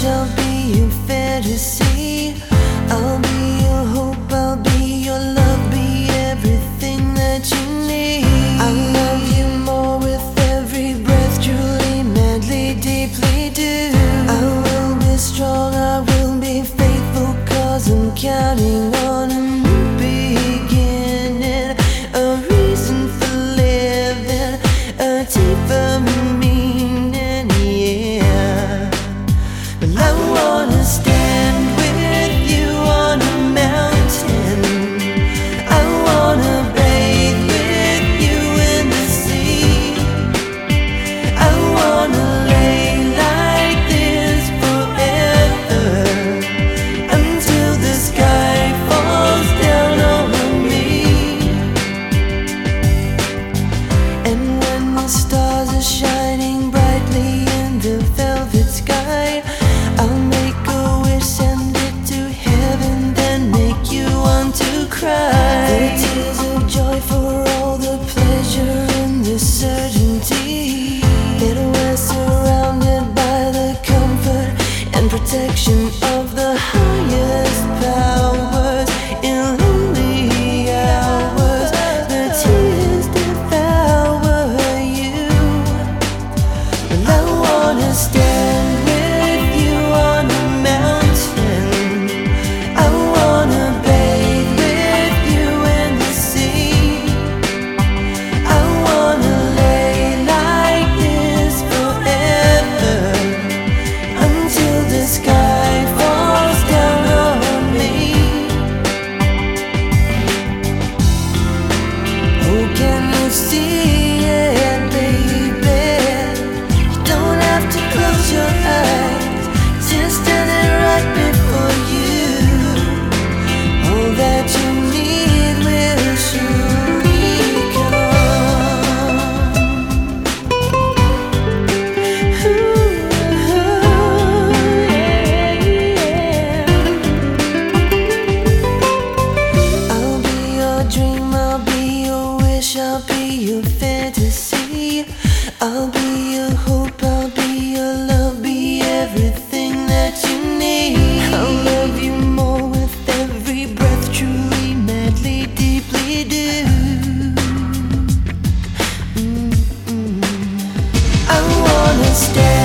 wish, I'll be your fantasy. I'll be your hope, I'll be your love, be everything that you need. I'll love you more with every breath, truly, madly, deeply do. I will be strong, I will be faithful, 'cause I'm counting on a new beginning, a reason for living, a deeper meaning, yeah. Well, I wanna stand with you on a mountain. I wanna bathe with you in the sea. I wanna lay like this forever, until the sky falls down on me. And when the stars are shining brightly in the velvet sky, I'll make a wish, send it to heaven, then make you want to cry. The tears of joy for all the pleasure and the certainty that we're surrounded by the comfort and protection of the highest powers. In lonely hours, the tears devour you. Well, I wanna stand with you on a mountain. I wanna bathe with you in the sea. I wanna lay like this forever, until the sky falls down on me. Oh, can you see it, baby? You don't have to close your eyes, just standing right before you. All that you need will surely come. Ooh, yeah. I'll be your dream, I'll be your wish, I'll be your fantasy. I'll be your hope, I'll be your love, be everything that you need. I'll love you more with every breath, truly, madly, deeply do. I wanna stay